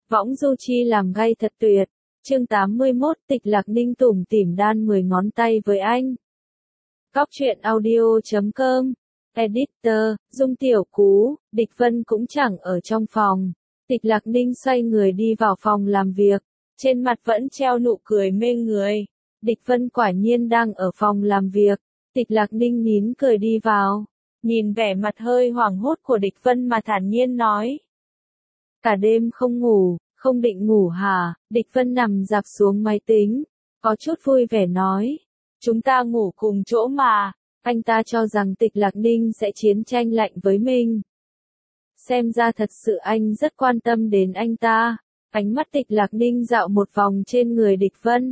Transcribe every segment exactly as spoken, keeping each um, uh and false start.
Võng du chi làm gay thật tuyệt. Chương tám mươi mốt, Tịch Lạc Ninh tủm tỉm đan mười ngón tay với anh. Cóc truyện audio chấm com. Editor, Dung Tiểu Cú, Địch Vân cũng chẳng ở trong phòng. Tịch Lạc Ninh xoay người đi vào phòng làm việc. Trên mặt vẫn treo nụ cười mê người. Địch Vân quả nhiên đang ở phòng làm việc. Tịch Lạc Ninh nín cười đi vào. Nhìn vẻ mặt hơi hoảng hốt của Địch Vân mà thản nhiên nói. Cả đêm không ngủ, không định ngủ hả? Địch Vân nằm dạp xuống máy tính. Có chút vui vẻ nói. Chúng ta ngủ cùng chỗ mà. Anh ta cho rằng Tịch Lạc Ninh sẽ chiến tranh lạnh với mình. Xem ra thật sự anh rất quan tâm đến anh ta. Ánh mắt Tịch Lạc Ninh dạo một vòng trên người Địch Vân.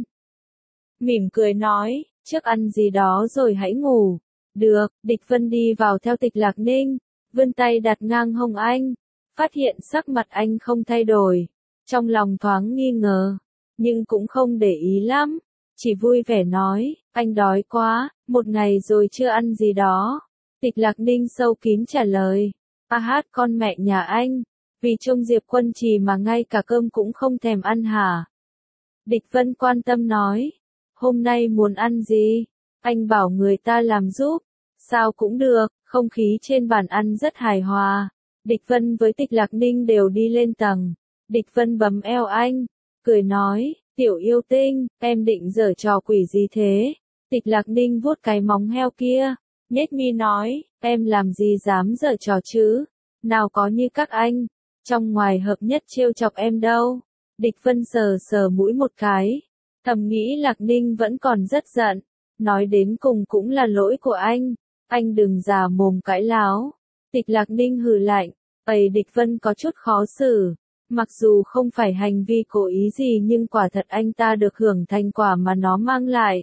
Mỉm cười nói, trước ăn gì đó rồi hãy ngủ. Được, Địch Vân đi vào theo Tịch Lạc Ninh, vươn tay đặt ngang hông anh, phát hiện sắc mặt anh không thay đổi. Trong lòng thoáng nghi ngờ, nhưng cũng không để ý lắm, chỉ vui vẻ nói, anh đói quá, một ngày rồi chưa ăn gì đó. Tịch Lạc Ninh sâu kín trả lời, a hát con mẹ nhà anh, vì trông Diệp Quân Trì mà ngay cả cơm cũng không thèm ăn hả? Địch Vân quan tâm nói, hôm nay muốn ăn gì? Anh bảo người ta làm giúp. Sao cũng được, không khí trên bàn ăn rất hài hòa. Địch Vân với Tịch Lạc Ninh đều đi lên tầng. Địch Vân bấm eo anh, cười nói, tiểu yêu tinh, em định giở trò quỷ gì thế? Tịch Lạc Ninh vuốt cái móng heo kia, nhếch mi nói, em làm gì dám giở trò chứ? Nào có như các anh, trong ngoài hợp nhất trêu chọc em đâu. Địch Vân sờ sờ mũi một cái, thầm nghĩ Lạc Ninh vẫn còn rất giận, nói đến cùng cũng là lỗi của anh. Anh đừng già mồm cãi láo. Tịch Lạc Ninh hừ lạnh, ầy Địch Vân có chút khó xử. Mặc dù không phải hành vi cố ý gì nhưng quả thật anh ta được hưởng thành quả mà nó mang lại.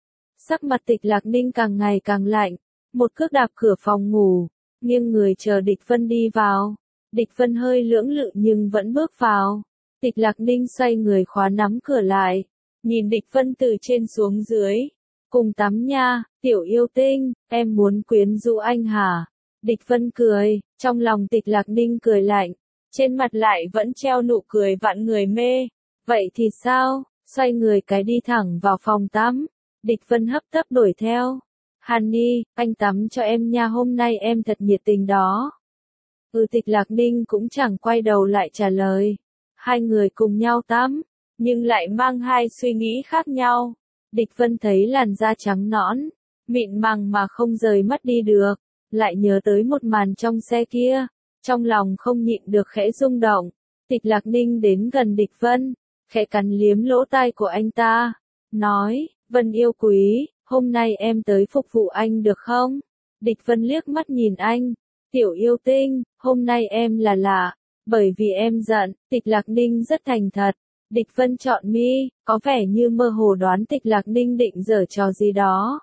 Sắc mặt Tịch Lạc Ninh càng ngày càng lạnh, một cước đạp cửa phòng ngủ, nghiêng người chờ Địch Vân đi vào. Địch Vân hơi lưỡng lự nhưng vẫn bước vào. Tịch Lạc Ninh xoay người khóa nắm cửa lại, nhìn Địch Vân từ trên xuống dưới. Cùng tắm nha, tiểu yêu tinh, em muốn quyến rũ anh hả? Địch Vân cười, trong lòng Tịch Lạc Ninh cười lạnh, trên mặt lại vẫn treo nụ cười vạn người mê. Vậy thì sao? Xoay người cái đi thẳng vào phòng tắm. Địch Vân hấp tấp đuổi theo. Honey, anh tắm cho em nha, hôm nay em thật nhiệt tình đó. Ừ, Tịch Lạc Ninh cũng chẳng quay đầu lại trả lời. Hai người cùng nhau tắm, nhưng lại mang hai suy nghĩ khác nhau. Địch Vân thấy làn da trắng nõn, mịn màng mà không rời mắt đi được, lại nhớ tới một màn trong xe kia, trong lòng không nhịn được khẽ rung động. Tịch Lạc Ninh đến gần Địch Vân, khẽ cắn liếm lỗ tai của anh ta, nói, Vân yêu quý, hôm nay em tới phục vụ anh được không? Địch Vân liếc mắt nhìn anh, tiểu yêu tinh, hôm nay em là lạ, bởi vì em giận. Tịch Lạc Ninh rất thành thật. Địch Vân chọn mi, có vẻ như mơ hồ đoán Tịch Lạc Ninh định giở trò gì đó.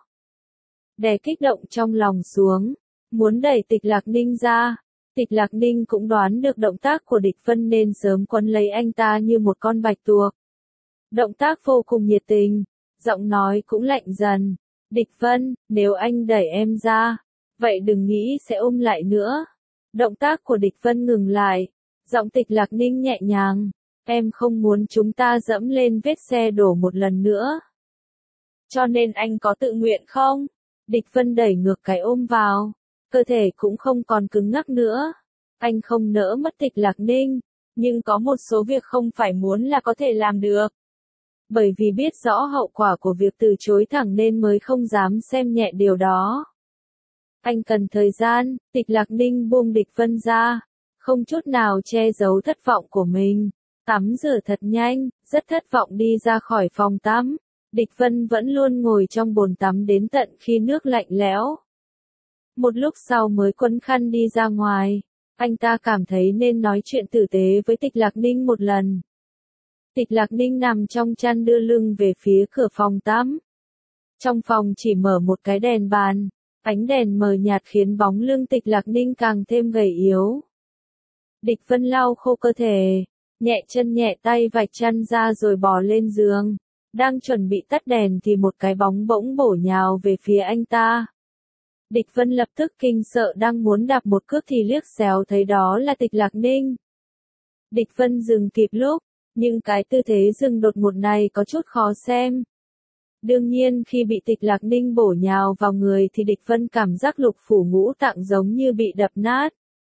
Đè kích động trong lòng xuống, muốn đẩy Tịch Lạc Ninh ra. Tịch Lạc Ninh cũng đoán được động tác của Địch Vân nên sớm quấn lấy anh ta như một con bạch tuộc. Động tác vô cùng nhiệt tình, giọng nói cũng lạnh dần. Địch Vân, nếu anh đẩy em ra, vậy đừng nghĩ sẽ ôm lại nữa. Động tác của Địch Vân ngừng lại, giọng Tịch Lạc Ninh nhẹ nhàng. Em không muốn chúng ta dẫm lên vết xe đổ một lần nữa. Cho nên anh có tự nguyện không? Địch Vân đẩy ngược cái ôm vào, cơ thể cũng không còn cứng ngắc nữa. Anh không nỡ mất Tịch Lạc Ninh, nhưng có một số việc không phải muốn là có thể làm được. Bởi vì biết rõ hậu quả của việc từ chối thẳng nên mới không dám xem nhẹ điều đó. Anh cần thời gian. Tịch Lạc Ninh buông Địch Vân ra, không chút nào che giấu thất vọng của mình. Tắm rửa thật nhanh, rất thất vọng đi ra khỏi phòng tắm. Địch Vân vẫn luôn ngồi trong bồn tắm đến tận khi nước lạnh lẽo. Một lúc sau mới quấn khăn đi ra ngoài. Anh ta cảm thấy nên nói chuyện tử tế với Tịch Lạc Ninh một lần. Tịch Lạc Ninh nằm trong chăn đưa lưng về phía cửa phòng tắm. Trong phòng chỉ mở một cái đèn bàn, ánh đèn mờ nhạt khiến bóng lưng Tịch Lạc Ninh càng thêm gầy yếu. Địch Vân lau khô cơ thể, nhẹ chân nhẹ tay vạch chăn ra rồi bò lên giường. Đang chuẩn bị tắt đèn thì một cái bóng bỗng bổ nhào về phía anh ta. Địch Vân lập tức kinh sợ đang muốn đạp một cước thì liếc xéo thấy đó là Tịch Lạc Ninh. Địch Vân dừng kịp lúc, nhưng cái tư thế dừng đột ngột này có chút khó xem. Đương nhiên khi bị Tịch Lạc Ninh bổ nhào vào người thì Địch Vân cảm giác lục phủ ngũ tạng giống như bị đập nát.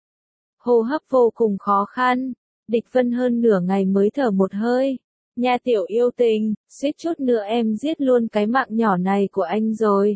Hô hấp vô cùng khó khăn, Địch Vân hơn nửa ngày mới thở một hơi. Nha tiểu yêu tình, suýt chút nữa em giết luôn cái mạng nhỏ này của anh rồi.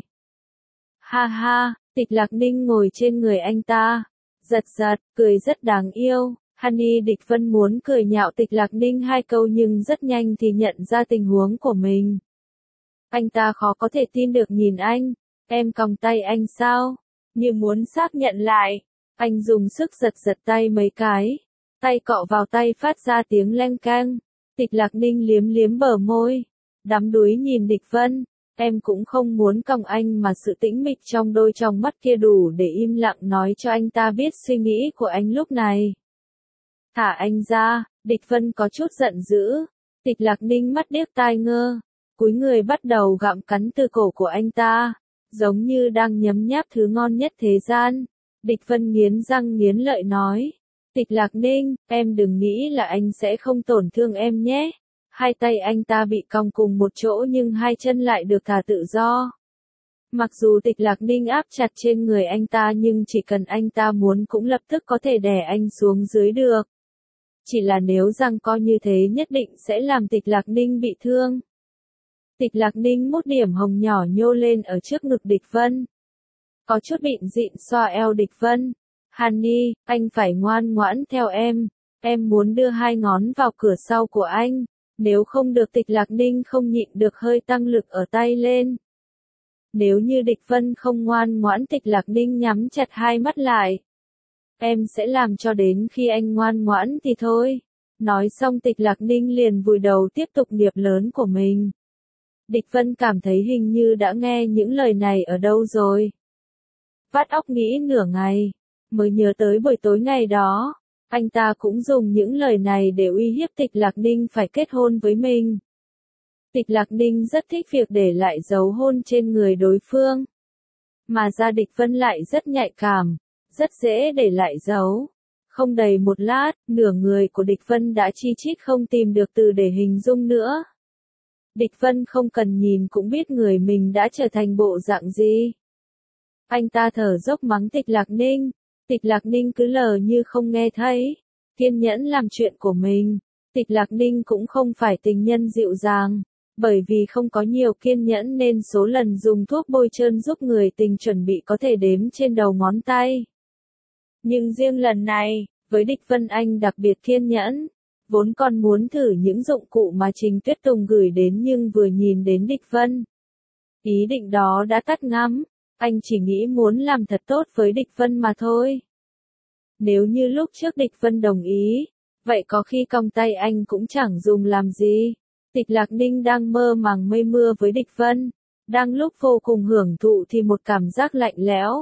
Ha ha, Tịch Lạc Ninh ngồi trên người anh ta, giật giật, cười rất đáng yêu. Honey, Địch Vân muốn cười nhạo Tịch Lạc Ninh hai câu nhưng rất nhanh thì nhận ra tình huống của mình. Anh ta khó có thể tin được nhìn anh, em còng tay anh sao? Như muốn xác nhận lại, anh dùng sức giật giật tay mấy cái, tay cọ vào tay phát ra tiếng leng keng. Tịch Lạc Ninh liếm liếm bờ môi, đắm đuối nhìn Địch Vân, em cũng không muốn còng anh mà sự tĩnh mịch trong đôi tròng mắt kia đủ để im lặng nói cho anh ta biết suy nghĩ của anh lúc này. Thả anh ra, Địch Vân có chút giận dữ, Tịch Lạc Ninh mắt điếc tai ngơ, cúi người bắt đầu gặm cắn từ cổ của anh ta, giống như đang nhấm nháp thứ ngon nhất thế gian. Địch Vân nghiến răng nghiến lợi nói, Tịch Lạc Ninh, em đừng nghĩ là anh sẽ không tổn thương em nhé. Hai tay anh ta bị còng cùng một chỗ nhưng hai chân lại được thả tự do. Mặc dù Tịch Lạc Ninh áp chặt trên người anh ta nhưng chỉ cần anh ta muốn cũng lập tức có thể đè anh xuống dưới được. Chỉ là nếu rằng coi như thế nhất định sẽ làm Tịch Lạc Ninh bị thương. Tịch Lạc Ninh mút điểm hồng nhỏ nhô lên ở trước ngực Địch Vân. Có chút bịn dịn xoa eo Địch Vân. Honey, anh phải ngoan ngoãn theo em. Em muốn đưa hai ngón vào cửa sau của anh. Nếu không được Tịch Lạc Ninh không nhịn được hơi tăng lực ở tay lên. Nếu như Địch Vân không ngoan ngoãn Tịch Lạc Ninh nhắm chặt hai mắt lại. Em sẽ làm cho đến khi anh ngoan ngoãn thì thôi. Nói xong Tịch Lạc Ninh liền vùi đầu tiếp tục nghiệp lớn của mình. Địch Vân cảm thấy hình như đã nghe những lời này ở đâu rồi. Vắt óc nghĩ nửa ngày, mới nhớ tới buổi tối ngày đó, anh ta cũng dùng những lời này để uy hiếp Tịch Lạc Ninh phải kết hôn với mình. Tịch Lạc Ninh rất thích việc để lại dấu hôn trên người đối phương. Mà da Địch Vân lại rất nhạy cảm, rất dễ để lại dấu. Không đầy một lát, nửa người của Địch Vân đã chi chít không tìm được từ để hình dung nữa. Địch Vân không cần nhìn cũng biết người mình đã trở thành bộ dạng gì. Anh ta thở dốc mắng Tịch Lạc Ninh, Tịch Lạc Ninh cứ lờ như không nghe thấy, kiên nhẫn làm chuyện của mình. Tịch Lạc Ninh cũng không phải tình nhân dịu dàng, bởi vì không có nhiều kiên nhẫn nên số lần dùng thuốc bôi trơn giúp người tình chuẩn bị có thể đếm trên đầu ngón tay. Nhưng riêng lần này, với Địch Vân anh đặc biệt kiên nhẫn. Vốn còn muốn thử những dụng cụ mà Trình Tuyết Tùng gửi đến nhưng vừa nhìn đến Địch Vân. Ý định đó đã tắt ngắm, anh chỉ nghĩ muốn làm thật tốt với Địch Vân mà thôi. Nếu như lúc trước Địch Vân đồng ý, vậy có khi còng tay anh cũng chẳng dùng làm gì. Tịch Lạc Ninh đang mơ màng mây mưa với Địch Vân, đang lúc vô cùng hưởng thụ thì một cảm giác lạnh lẽo,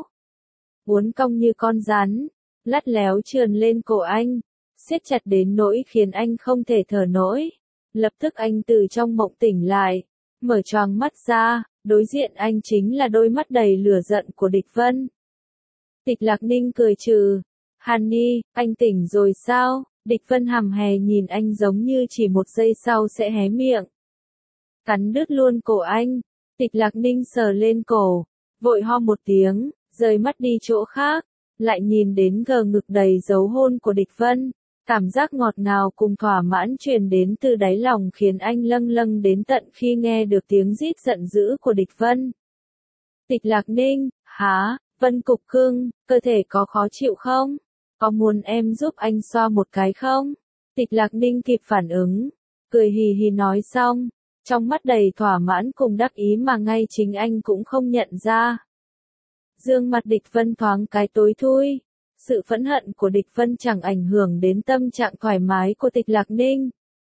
uốn cong như con rắn, lắt léo trườn lên cổ anh. Siết chặt đến nỗi khiến anh không thể thở nổi. Lập tức anh từ trong mộng tỉnh lại, mở choàng mắt ra, đối diện anh chính là đôi mắt đầy lửa giận của Địch Vân. Tịch Lạc Ninh cười trừ, Honey, anh tỉnh rồi sao? Địch Vân hằm hè nhìn anh giống như chỉ một giây sau sẽ hé miệng. Cắn đứt luôn cổ anh, Tịch Lạc Ninh sờ lên cổ, vội ho một tiếng, rời mắt đi chỗ khác, lại nhìn đến gờ ngực đầy dấu hôn của Địch Vân. Cảm giác ngọt ngào cùng thỏa mãn truyền đến từ đáy lòng khiến anh lâng lâng đến tận khi nghe được tiếng rít giận dữ của Địch Vân. Tịch Lạc Ninh, hả, Vân cục cưng, cơ thể có khó chịu không? Có muốn em giúp anh xoa một cái không? Tịch Lạc Ninh kịp phản ứng, cười hì hì nói xong, trong mắt đầy thỏa mãn cùng đắc ý mà ngay chính anh cũng không nhận ra. Dương mặt Địch Vân thoáng cái tối thui. Sự phẫn hận của Địch Vân chẳng ảnh hưởng đến tâm trạng thoải mái của Tịch Lạc Ninh.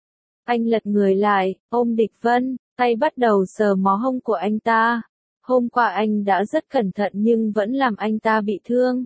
Anh lật người lại, ôm Địch Vân, tay bắt đầu sờ mó hông của anh ta. Hôm qua anh đã rất cẩn thận nhưng vẫn làm anh ta bị thương.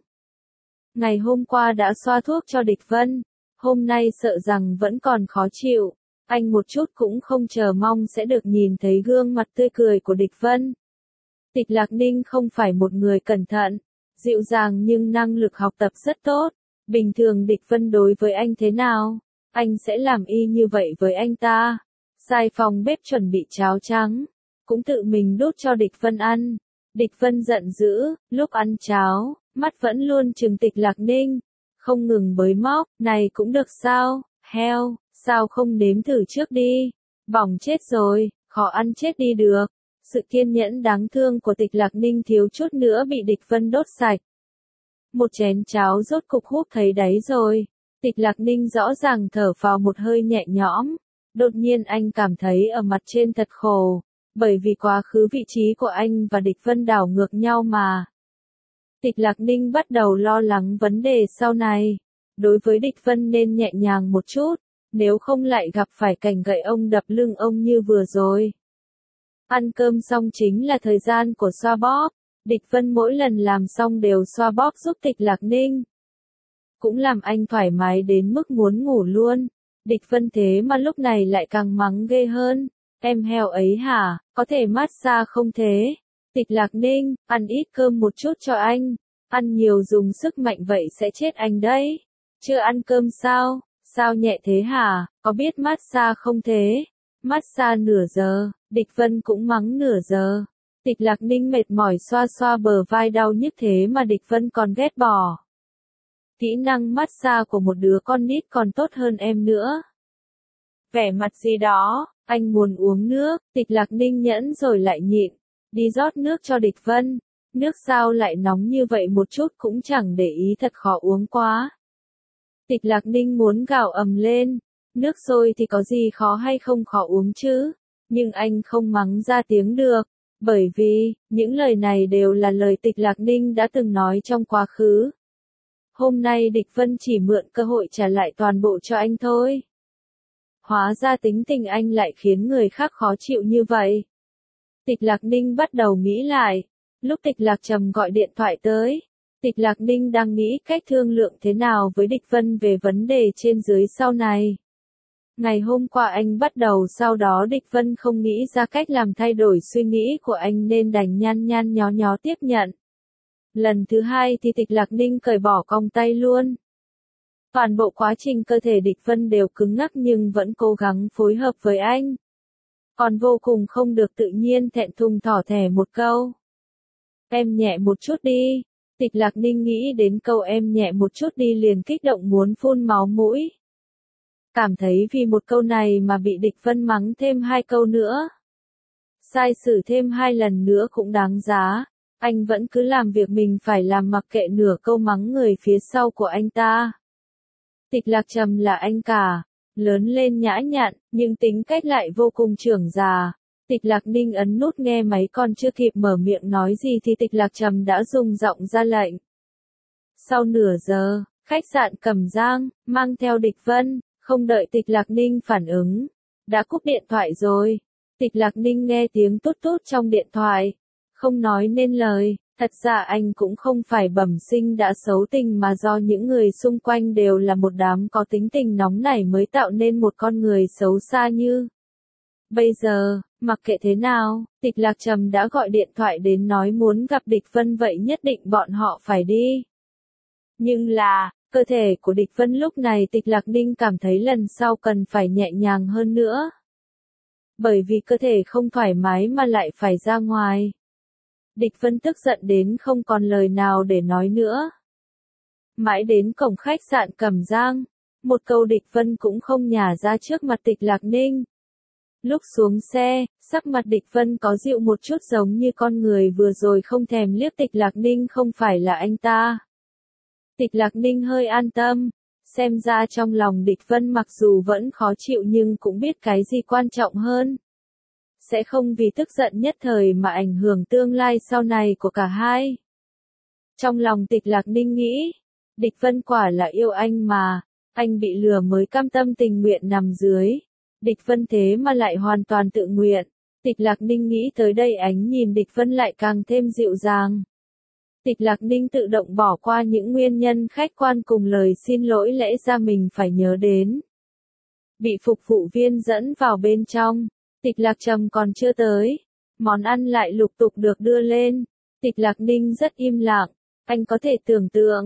Ngày hôm qua đã xoa thuốc cho Địch Vân, hôm nay sợ rằng vẫn còn khó chịu. Anh một chút cũng không chờ mong sẽ được nhìn thấy gương mặt tươi cười của Địch Vân. Tịch Lạc Ninh không phải một người cẩn thận, dịu dàng nhưng năng lực học tập rất tốt. Bình thường Địch Vân đối với anh thế nào? anh sẽ làm y như vậy với anh ta. Sai phòng bếp chuẩn bị cháo trắng, cũng tự mình đút cho Địch Vân ăn. Địch Vân giận dữ, lúc ăn cháo, mắt vẫn luôn trừng Tịch Lạc Ninh, không ngừng bới móc, này cũng được sao, heo, sao không nếm thử trước đi, bỏng chết rồi, khó ăn chết đi được. Sự kiên nhẫn đáng thương của Tịch Lạc Ninh thiếu chút nữa bị Địch Vân đốt sạch. Một chén cháo rốt cục húp thấy đáy rồi, Tịch Lạc Ninh rõ ràng thở phào một hơi nhẹ nhõm, đột nhiên anh cảm thấy ở mặt trên thật khổ, bởi vì quá khứ vị trí của anh và Địch Vân đảo ngược nhau mà. Tịch Lạc Ninh bắt đầu lo lắng vấn đề sau này, đối với Địch Vân nên nhẹ nhàng một chút, nếu không lại gặp phải cảnh gậy ông đập lưng ông như vừa rồi. Ăn cơm xong chính là thời gian của xoa bóp, Địch Vân mỗi lần làm xong đều xoa bóp giúp Tịch Lạc Ninh. Cũng làm anh thoải mái đến mức muốn ngủ luôn. Địch Vân thế mà lúc này lại càng mắng ghê hơn. Em heo ấy hả, có thể massage không thế? Tịch Lạc Ninh, ăn ít cơm một chút cho anh. Ăn nhiều dùng sức mạnh vậy sẽ chết anh đấy. Chưa ăn cơm sao? Sao nhẹ thế hả? Có biết massage không thế? Massage nửa giờ, Địch Vân cũng mắng nửa giờ. Tịch Lạc Ninh mệt mỏi xoa xoa bờ vai đau nhức thế mà Địch Vân còn ghét bỏ. Kỹ năng massage của một đứa con nít còn tốt hơn em nữa. Vẻ mặt gì đó, anh muốn uống nước, Tịch Lạc Ninh nhẫn rồi lại nhịn, đi rót nước cho Địch Vân. Nước sao lại nóng như vậy một chút cũng chẳng để ý thật khó uống quá. Tịch Lạc Ninh muốn gào ầm lên, nước sôi thì có gì khó hay không khó uống chứ, nhưng anh không mắng ra tiếng được, bởi vì, những lời này đều là lời Tịch Lạc Ninh đã từng nói trong quá khứ. Hôm nay Địch Vân chỉ mượn cơ hội trả lại toàn bộ cho anh thôi. Hóa ra tính tình anh lại khiến người khác khó chịu như vậy. Tịch Lạc Ninh bắt đầu nghĩ lại, lúc Tịch Lạc Trầm gọi điện thoại tới, Tịch Lạc Ninh đang nghĩ cách thương lượng thế nào với Địch Vân về vấn đề trên dưới sau này. Ngày hôm qua anh bắt đầu sau đó Địch Vân không nghĩ ra cách làm thay đổi suy nghĩ của anh nên đành nhăn nhăn nhó nhó tiếp nhận. Lần thứ hai thì Tịch Lạc Ninh cởi bỏ còng tay luôn. Toàn bộ quá trình cơ thể Địch Vân đều cứng ngắc nhưng vẫn cố gắng phối hợp với anh. Còn vô cùng không được tự nhiên thẹn thùng thỏ thẻ một câu. Em nhẹ một chút đi. Tịch Lạc Ninh nghĩ đến câu em nhẹ một chút đi liền kích động muốn phun máu mũi. Cảm thấy vì một câu này mà bị Địch Vân mắng thêm hai câu nữa. Sai xử thêm hai lần nữa cũng đáng giá. Anh vẫn cứ làm việc mình phải làm mặc kệ nửa câu mắng người phía sau của anh ta. Tịch Lạc Trầm là anh cả, lớn lên nhã nhặn, nhưng tính cách lại vô cùng trưởng già. Tịch Lạc Ninh ấn nút nghe máy còn chưa kịp mở miệng nói gì thì Tịch Lạc Trầm đã dùng giọng ra lệnh. Sau nửa giờ, khách sạn Cẩm Giang, mang theo Địch Vân, không đợi Tịch Lạc Ninh phản ứng, đã cúp điện thoại rồi. Tịch Lạc Ninh nghe tiếng tút tút trong điện thoại, không nói nên lời, thật ra anh cũng không phải bẩm sinh đã xấu tình mà do những người xung quanh đều là một đám có tính tình nóng nảy mới tạo nên một con người xấu xa như. Bây giờ, mặc kệ thế nào, Tịch Lạc Trầm đã gọi điện thoại đến nói muốn gặp Địch Vân vậy nhất định bọn họ phải đi. Nhưng là, cơ thể của Địch Vân lúc này Tịch Lạc Ninh cảm thấy lần sau cần phải nhẹ nhàng hơn nữa. Bởi vì cơ thể không thoải mái mà lại phải ra ngoài. Địch Vân tức giận đến không còn lời nào để nói nữa. Mãi đến cổng khách sạn Cẩm Giang, một câu Địch Vân cũng không nhả ra trước mặt Tịch Lạc Ninh. Lúc xuống xe, sắc mặt Địch Vân có dịu một chút giống như con người vừa rồi không thèm liếc Tịch Lạc Ninh không phải là anh ta. Tịch Lạc Ninh hơi an tâm, xem ra trong lòng Địch Vân mặc dù vẫn khó chịu nhưng cũng biết cái gì quan trọng hơn. Sẽ không vì tức giận nhất thời mà ảnh hưởng tương lai sau này của cả hai. Trong lòng Tịch Lạc Ninh nghĩ, Địch Vân quả là yêu anh mà, anh bị lừa mới cam tâm tình nguyện nằm dưới. Địch Vân thế mà lại hoàn toàn tự nguyện. Tịch Lạc Ninh nghĩ tới đây ánh nhìn Địch Vân lại càng thêm dịu dàng. Tịch Lạc Ninh tự động bỏ qua những nguyên nhân khách quan cùng lời xin lỗi lẽ ra mình phải nhớ đến. Bị phục vụ viên dẫn vào bên trong, Tịch Lạc Trầm còn chưa tới, món ăn lại lục tục được đưa lên. Tịch Lạc Ninh rất im lặng, anh có thể tưởng tượng,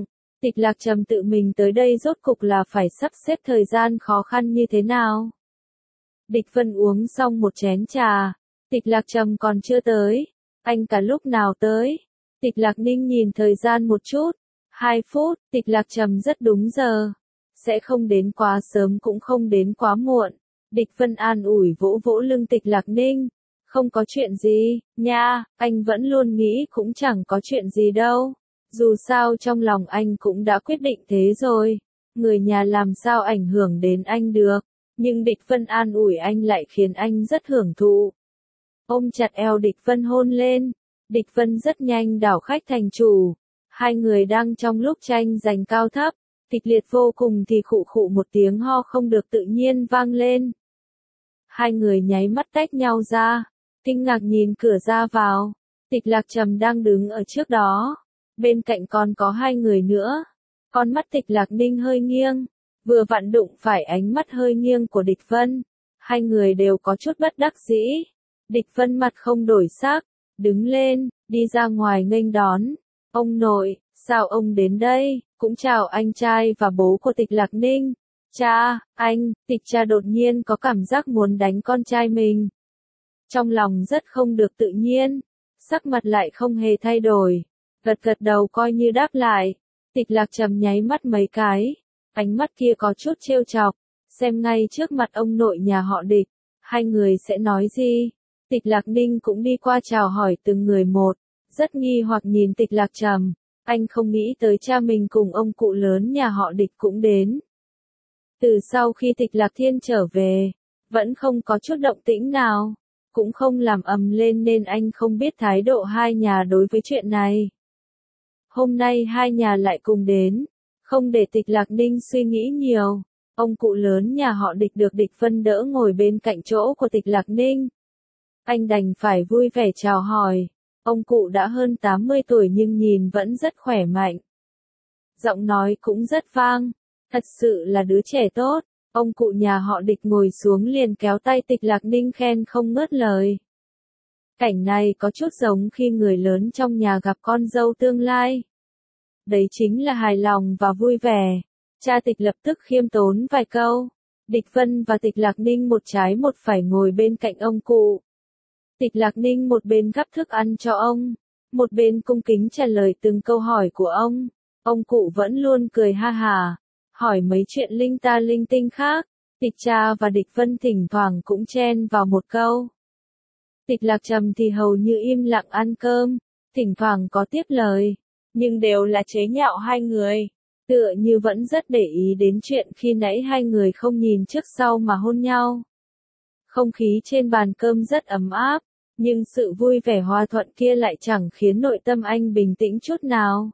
Tịch Lạc Trầm tự mình tới đây rốt cục là phải sắp xếp thời gian khó khăn như thế nào? Địch Vân uống xong một chén trà, Tịch Lạc Trầm còn chưa tới, anh cả lúc nào tới? Tịch Lạc Ninh nhìn thời gian một chút, hai phút, Tịch Lạc Trầm rất đúng giờ, sẽ không đến quá sớm cũng không đến quá muộn. Địch Vân an ủi vỗ vỗ lưng Tịch Lạc Ninh, không có chuyện gì, nha, anh vẫn luôn nghĩ cũng chẳng có chuyện gì đâu. Dù sao trong lòng anh cũng đã quyết định thế rồi, người nhà làm sao ảnh hưởng đến anh được, nhưng Địch Vân an ủi anh lại khiến anh rất hưởng thụ. Ôm chặt eo Địch Vân hôn lên, Địch Vân rất nhanh đảo khách thành chủ, hai người đang trong lúc tranh giành cao thấp, kịch liệt vô cùng thì khụ khụ một tiếng ho không được tự nhiên vang lên. Hai người nháy mắt tách nhau ra, kinh ngạc nhìn cửa ra vào, Tịch Lạc Trầm đang đứng ở trước đó. Bên cạnh còn có hai người nữa. Con mắt Tịch Lạc Ninh hơi nghiêng, vừa vặn đụng phải ánh mắt hơi nghiêng của Địch Vân. Hai người đều có chút bất đắc dĩ. Địch Vân mặt không đổi sắc, đứng lên, đi ra ngoài nghênh đón. Ông nội, sao ông đến đây? Cũng chào anh trai và bố của Tịch Lạc Ninh. Cha, anh, Tịch cha đột nhiên có cảm giác muốn đánh con trai mình. Trong lòng rất không được tự nhiên, sắc mặt lại không hề thay đổi. Gật gật đầu coi như đáp lại, Tịch Lạc Trầm nháy mắt mấy cái, ánh mắt kia có chút trêu chọc, xem ngay trước mặt ông nội nhà họ Địch, hai người sẽ nói gì. Tịch Lạc Ninh cũng đi qua chào hỏi từng người một, rất nghi hoặc nhìn Tịch Lạc Trầm, anh không nghĩ tới cha mình cùng ông cụ lớn nhà họ Địch cũng đến. Từ sau khi Tịch Lạc Thiên trở về, vẫn không có chút động tĩnh nào, cũng không làm ầm lên nên anh không biết thái độ hai nhà đối với chuyện này. Hôm nay hai nhà lại cùng đến, không để Tịch Lạc Ninh suy nghĩ nhiều, ông cụ lớn nhà họ Địch được Địch Vân đỡ ngồi bên cạnh chỗ của Tịch Lạc Ninh. Anh đành phải vui vẻ chào hỏi, ông cụ đã hơn tám mươi tuổi nhưng nhìn vẫn rất khỏe mạnh. Giọng nói cũng rất vang, thật sự là đứa trẻ tốt, ông cụ nhà họ Địch ngồi xuống liền kéo tay Tịch Lạc Ninh khen không ngớt lời. Cảnh này có chút giống khi người lớn trong nhà gặp con dâu tương lai. Đấy chính là hài lòng và vui vẻ. Cha Tịch lập tức khiêm tốn vài câu. Địch Vân và Tịch Lạc Ninh một trái một phải ngồi bên cạnh ông cụ. Tịch Lạc Ninh một bên gắp thức ăn cho ông, một bên cung kính trả lời từng câu hỏi của ông. Ông cụ vẫn luôn cười ha hả, hỏi mấy chuyện linh ta linh tinh khác. Tịch cha và Địch Vân thỉnh thoảng cũng chen vào một câu. Tịch Lạc Trầm thì hầu như im lặng ăn cơm, thỉnh thoảng có tiếp lời, nhưng đều là chế nhạo hai người, tựa như vẫn rất để ý đến chuyện khi nãy hai người không nhìn trước sau mà hôn nhau. Không khí trên bàn cơm rất ấm áp, nhưng sự vui vẻ hòa thuận kia lại chẳng khiến nội tâm anh bình tĩnh chút nào.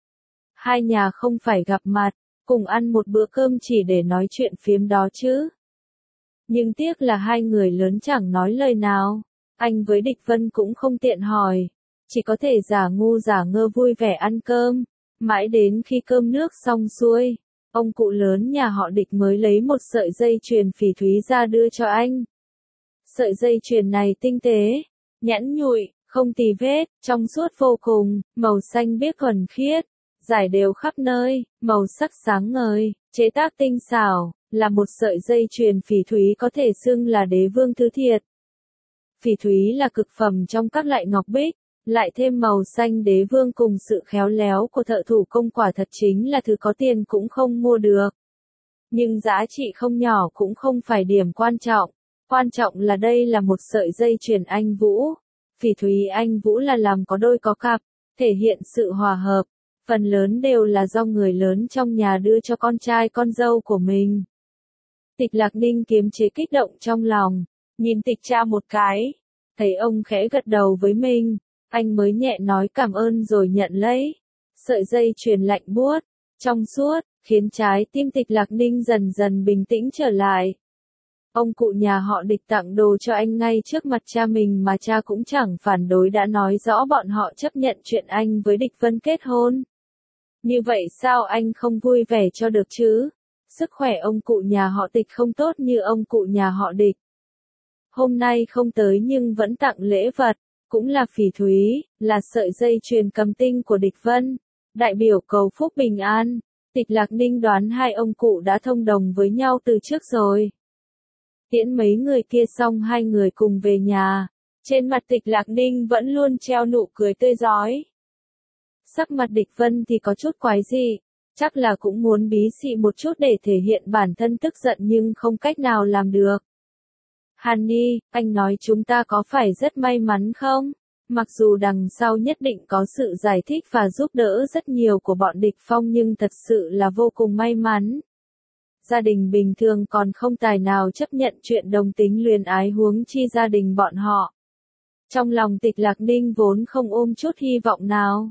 Hai nhà không phải gặp mặt, cùng ăn một bữa cơm chỉ để nói chuyện phiếm đó chứ. Nhưng tiếc là hai người lớn chẳng nói lời nào. Anh với Địch Vân cũng không tiện hỏi, chỉ có thể giả ngu giả ngơ vui vẻ ăn cơm, mãi đến khi cơm nước xong xuôi, ông cụ lớn nhà họ Địch mới lấy một sợi dây chuyền phỉ thúy ra đưa cho anh. Sợi dây chuyền này tinh tế, nhẵn nhụi, không tì vết, trong suốt vô cùng, màu xanh biếc thuần khiết, rải đều khắp nơi, màu sắc sáng ngời, chế tác tinh xảo, là một sợi dây chuyền phỉ thúy có thể xưng là đế vương thứ thiệt. Phỉ thúy là cực phẩm trong các loại ngọc bích, lại thêm màu xanh đế vương cùng sự khéo léo của thợ thủ công quả thật chính là thứ có tiền cũng không mua được. Nhưng giá trị không nhỏ cũng không phải điểm quan trọng, quan trọng là đây là một sợi dây chuyền anh Vũ. Phỉ thúy anh Vũ là làm có đôi có cặp, thể hiện sự hòa hợp, phần lớn đều là do người lớn trong nhà đưa cho con trai con dâu của mình. Tịch Lạc Ninh kiềm chế kích động trong lòng, nhìn Tịch cha một cái, thấy ông khẽ gật đầu với mình, anh mới nhẹ nói cảm ơn rồi nhận lấy. Sợi dây chuyền lạnh buốt, trong suốt, khiến trái tim Tịch Lạc Ninh dần dần bình tĩnh trở lại. Ông cụ nhà họ Địch tặng đồ cho anh ngay trước mặt cha mình mà cha cũng chẳng phản đối, đã nói rõ bọn họ chấp nhận chuyện anh với Địch Vân kết hôn. Như vậy sao anh không vui vẻ cho được chứ? Sức khỏe ông cụ nhà họ Tịch không tốt như ông cụ nhà họ Địch. Hôm nay không tới nhưng vẫn tặng lễ vật, cũng là phỉ thúy, là sợi dây chuyền cầm tinh của Địch Vân. đại biểu cầu phúc bình an. Tịch Lạc Ninh đoán hai ông cụ đã thông đồng với nhau từ trước rồi. Tiễn mấy người kia xong hai người cùng về nhà. Trên mặt Tịch Lạc Ninh vẫn luôn treo nụ cười tươi rói. Sắc mặt Địch Vân thì có chút quái dị, chắc là cũng muốn bí xị một chút để thể hiện bản thân tức giận nhưng không cách nào làm được. Honey, anh nói chúng ta có phải rất may mắn không? Mặc dù đằng sau nhất định có sự giải thích và giúp đỡ rất nhiều của bọn địch phong nhưng thật sự là vô cùng may mắn. Gia đình bình thường còn không tài nào chấp nhận chuyện đồng tính luyến ái huống chi gia đình bọn họ. Trong lòng Tịch Lạc Ninh vốn không ôm chút hy vọng nào.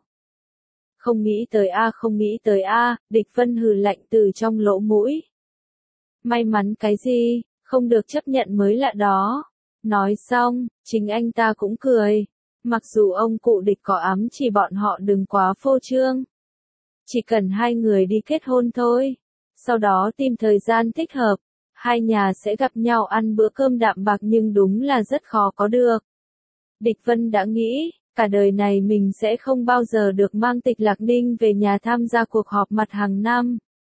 Không nghĩ tới a không nghĩ tới a, Địch Vân hừ lạnh từ trong lỗ mũi. May mắn cái gì, không được chấp nhận mới lạ đó. Nói xong, chính anh ta cũng cười. Mặc dù ông cụ Địch có ám chỉ bọn họ đừng quá phô trương. Chỉ cần hai người đi kết hôn thôi. Sau đó tìm thời gian thích hợp, hai nhà sẽ gặp nhau ăn bữa cơm đạm bạc nhưng đúng là rất khó có được. Địch Vân đã nghĩ, cả đời này mình sẽ không bao giờ được mang Tịch Lạc Ninh về nhà tham gia cuộc họp mặt hàng năm.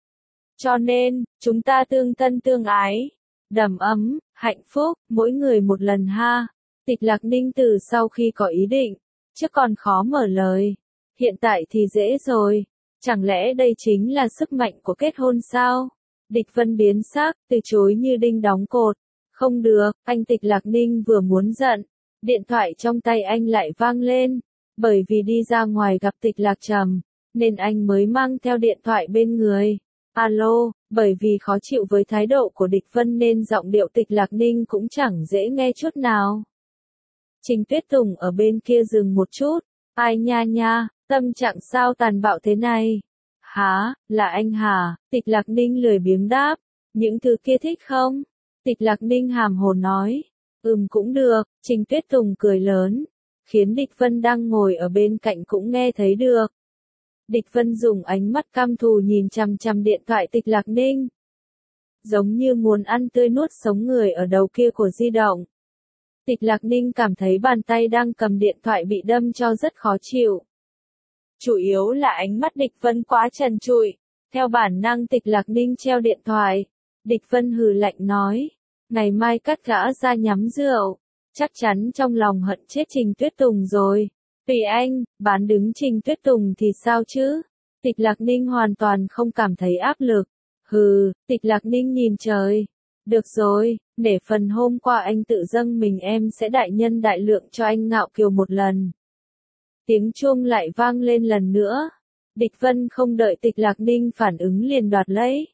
Cho nên, chúng ta tương thân tương ái, đầm ấm, hạnh phúc, mỗi người một lần ha. Tịch Lạc Ninh từ sau khi có ý định, chứ còn khó mở lời. Hiện tại thì dễ rồi. Chẳng lẽ đây chính là sức mạnh của kết hôn sao? Địch Vân biến sắc, từ chối như đinh đóng cột. Không được, anh Tịch Lạc Ninh vừa muốn giận. Điện thoại trong tay anh lại vang lên. Bởi vì đi ra ngoài gặp Tịch Lạc Trầm, nên anh mới mang theo điện thoại bên người. Alo, bởi vì khó chịu với thái độ của Địch Vân nên giọng điệu Tịch Lạc Ninh cũng chẳng dễ nghe chút nào. Trình Tuyết Tùng ở bên kia dừng một chút. Ai nha nha, tâm trạng sao tàn bạo thế này? Hả, là anh hả? Tịch Lạc Ninh lười biếng đáp. Những thứ kia thích không? Tịch Lạc Ninh hàm hồ nói. Ừm cũng được, Trình Tuyết Tùng cười lớn. Khiến Địch Vân đang ngồi ở bên cạnh cũng nghe thấy được. Địch Vân dùng ánh mắt căm thù nhìn chằm chằm điện thoại Tịch Lạc Ninh. Giống như muốn ăn tươi nuốt sống người ở đầu kia của di động. Tịch Lạc Ninh cảm thấy bàn tay đang cầm điện thoại bị đâm cho rất khó chịu. Chủ yếu là ánh mắt Địch Vân quá trần trụi. Theo bản năng Tịch Lạc Ninh treo điện thoại. Địch Vân hừ lạnh nói. Ngày mai cắt gã ra nhắm rượu. Chắc chắn trong lòng hận chết Trình Tuyết Tùng rồi. Tùy anh, bán đứng Trình Tuyết Tùng thì sao chứ? Tịch Lạc Ninh hoàn toàn không cảm thấy áp lực. Hừ, Tịch Lạc Ninh nhìn trời. Được rồi, để phần hôm qua anh tự dâng mình em sẽ đại nhân đại lượng cho anh ngạo kiều một lần. Tiếng chuông lại vang lên lần nữa. Địch Vân không đợi Tịch Lạc Ninh phản ứng liền đoạt lấy.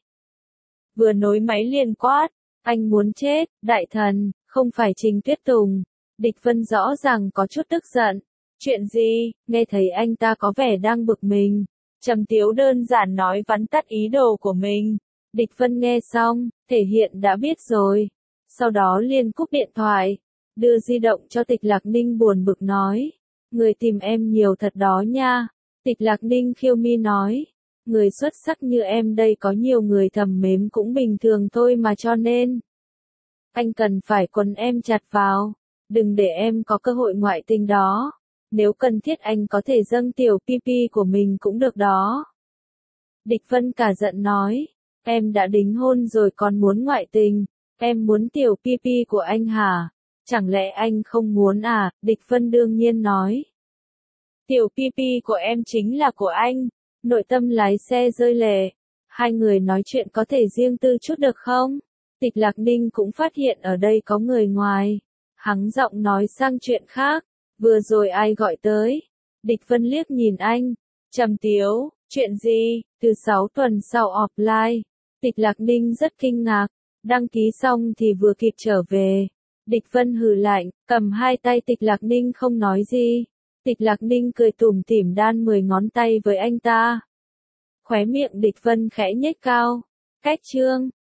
Vừa nối máy liền quát. Anh muốn chết, đại thần, không phải Trình Tuyết Tùng. Địch Vân rõ ràng có chút tức giận. Chuyện gì, nghe thấy anh ta có vẻ đang bực mình. Trầm Tiếu đơn giản nói vắn tắt ý đồ của mình. Địch Vân nghe xong, thể hiện đã biết rồi. Sau đó liền cúp điện thoại. Đưa di động cho Tịch Lạc Ninh buồn bực nói. Người tìm em nhiều thật đó nha. Tịch Lạc Ninh khiêu mi nói. Người xuất sắc như em đây có nhiều người thầm mến cũng bình thường thôi mà cho nên. Anh cần phải quấn em chặt vào. Đừng để em có cơ hội ngoại tình đó. Nếu cần thiết anh có thể dâng tiểu pipi của mình cũng được đó. Địch Vân cả giận nói. Em đã đính hôn rồi còn muốn ngoại tình. Em muốn tiểu pipi của anh hả? Chẳng lẽ anh không muốn à? Địch Vân đương nhiên nói. Tiểu pipi của em chính là của anh. Nội tâm lái xe rơi lệ. Hai người nói chuyện có thể riêng tư chút được không? Tịch Lạc Ninh cũng phát hiện ở đây có người ngoài. Hắng giọng nói sang chuyện khác. Vừa rồi ai gọi tới? Địch Vân liếc nhìn anh. Trầm Tiếu, chuyện gì? Từ sáu tuần sau offline. Tịch Lạc Ninh rất kinh ngạc. Đăng ký xong thì vừa kịp trở về. Địch Vân hừ lạnh, cầm hai tay Tịch Lạc Ninh không nói gì. Tịch Lạc Ninh cười tủm tỉm đan mười ngón tay với anh ta. Khóe miệng Địch Vân khẽ nhếch cao. Cách chương.